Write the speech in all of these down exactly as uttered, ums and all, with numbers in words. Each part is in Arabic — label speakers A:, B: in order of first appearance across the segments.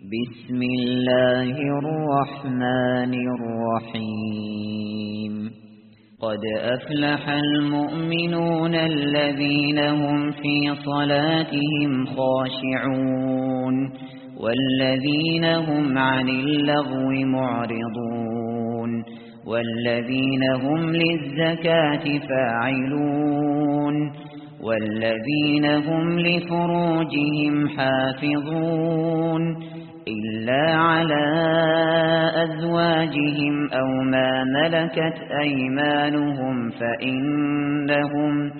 A: بسم الله الرحمن الرحيم قد أفلح المؤمنون الذين هم في صلاتهم خاشعون والذين هم عن اللغو معرضون والذين هم للزكاة فاعلون والذين هم لفروجهم حافظون إلا على أزواجهم أو ما ملكت أيمانهم فإنهم,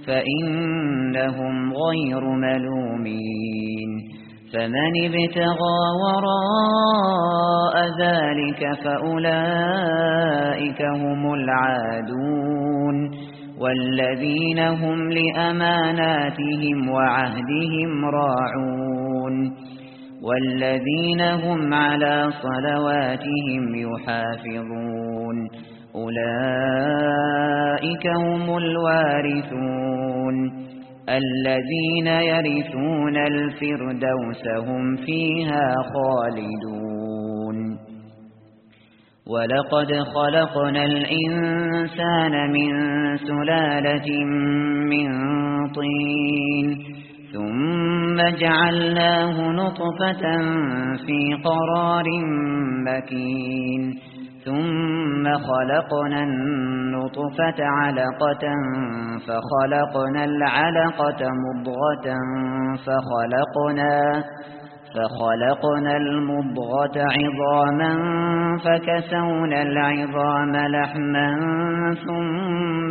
A: فإنهم غير ملومين فمن ابتغى وراء ذلك فأولئك هم العادون والذين هم لأماناتهم وعهدهم راعون والذين هم على صلواتهم يحافظون أولئك هم الوارثون الذين يرثون الفردوس هم فيها خالدون ولقد خلقنا الإنسان من سلالة من طين ثم جعلناه نطفة في قرار مكين ثم خلقنا النطفة علقة فخلقنا العلقة مضغة فخلقنا فخلقنا المضغة عظاما فكسونا العظام لحما ثم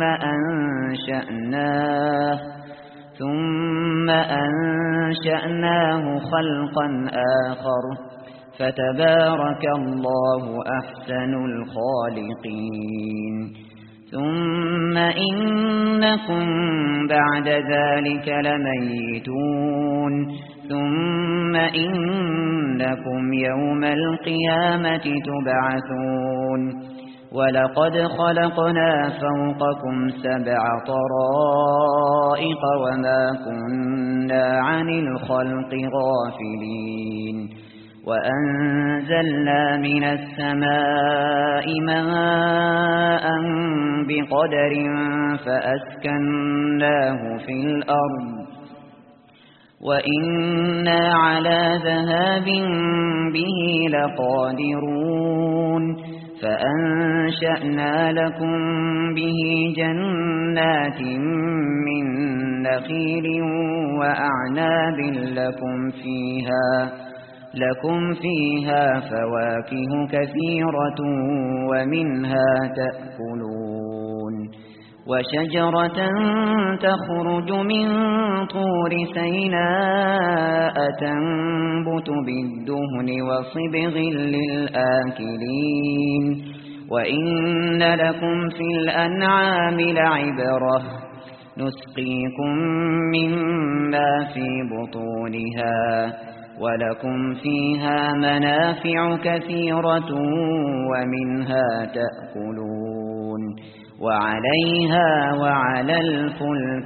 A: أنشأناه ثم أنشأناه خلقا آخر فتبارك الله أحسن الخالقين ثم إنكم بعد ذلك لميتون ثم إنكم يوم القيامة تبعثون ولقد خلقنا فوقكم سبع طرائق وما كنا عن الخلق غافلين وأنزلنا من السماء ماء بقدر فأسكناه في الأرض وإنا على ذهاب به لقادرون فأنشأنا لكم به جنات من نخيل وأعناب لكم فيها لكم فيها فواكه كثيرة ومنها تأكلون وشجرة تخرج من طور سيناء تنبت بالدهن وصبغ للآكلين وإن لكم في الأنعام لعبرة نسقيكم مما في بطونها ولكم فيها منافع كثيرة ومنها تأكلون وعليها وعلى الفلك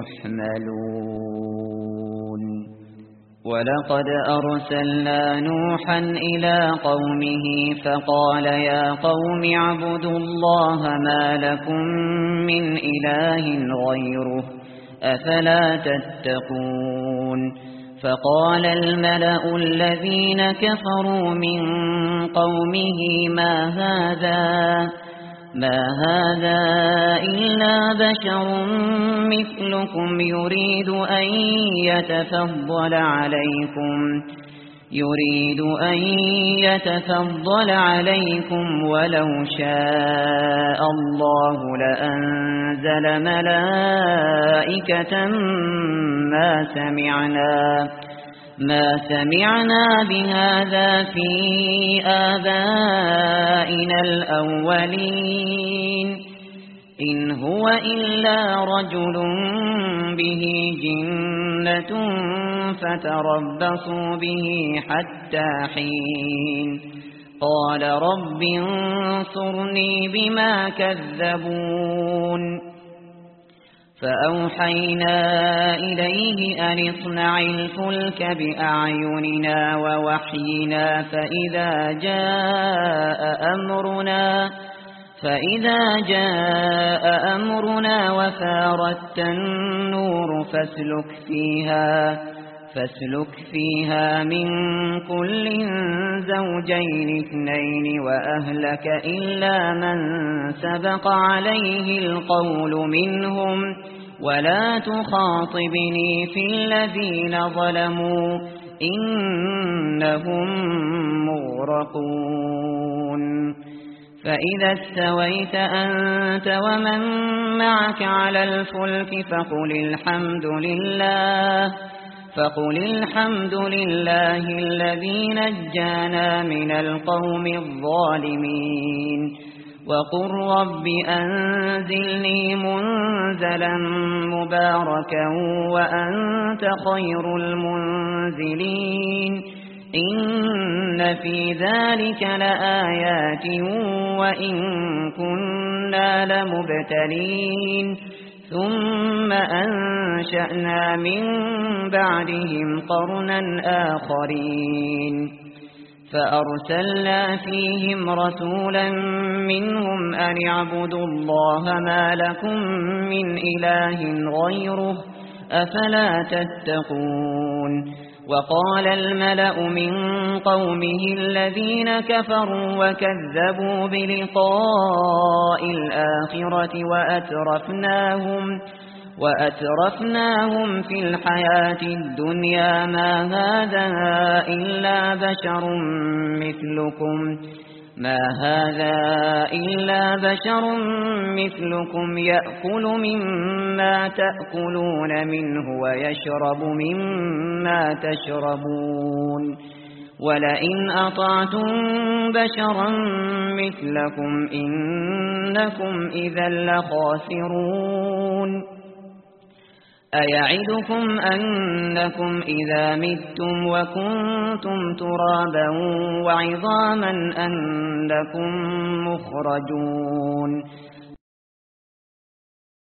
A: تحملون ولقد أرسلنا نوحا إلى قومه فقال يا قوم اعبدوا الله ما لكم من إله غيره أفلا تتقون فقال الملأ الذين كفروا من قومه ما هذا ما هذا إلا بشر مثلكم يريد أن يتفضل عليكم يريد أن يتفضل عليكم ولو شاء الله لأنزل ملائكة ما سمعنا ما سمعنا بهذا في آبائنا الأولين إن هو إلا رجل به جنة فتربصوا به حتى حين قال رب انصرني بما كذبون فأوحينا إليه أن اصنع الفلك بأعيننا ووحينا فإذا جاء أمرنا فإذا جاء أمرنا وفارت النور فاسلك فيها فاسلك فيها من كل زوجين اثنين وأهلك إلا من سبق عليه القول منهم ولا تخاطبني في الذين ظلموا إنهم مغرقون فإذا استويت أنت ومن معك على الفلك فقل الحمد لله فقل الحمد لله الذي نجانا من القوم الظالمين وقل رب أنزلني منزلا مباركا وأنت خير المنزلين إن في ذلك لآيات وإن كنا لمبتلين ثم أنشأنا من بعدهم قرنا آخرين فأرسلنا فيهم رسولا منهم أن اعبدوا الله ما لكم من إله غيره أفلا تتقون وقال الملأ من قومه الذين كفروا وكذبوا بلقاء الآخرة وأترفناهم وأترفناهم في الحياة الدنيا ما هذا إلا بشر مثلكم ما هذا إلا بشر مثلكم يأكل مما تأكلون منه ويشرب مما تشربون ولئن أطعتم بشرا مثلكم إنكم إذا لخاسرون أيعدكم أنكم إذا متم وكنتم ترابا وعظاما أنكم مخرجون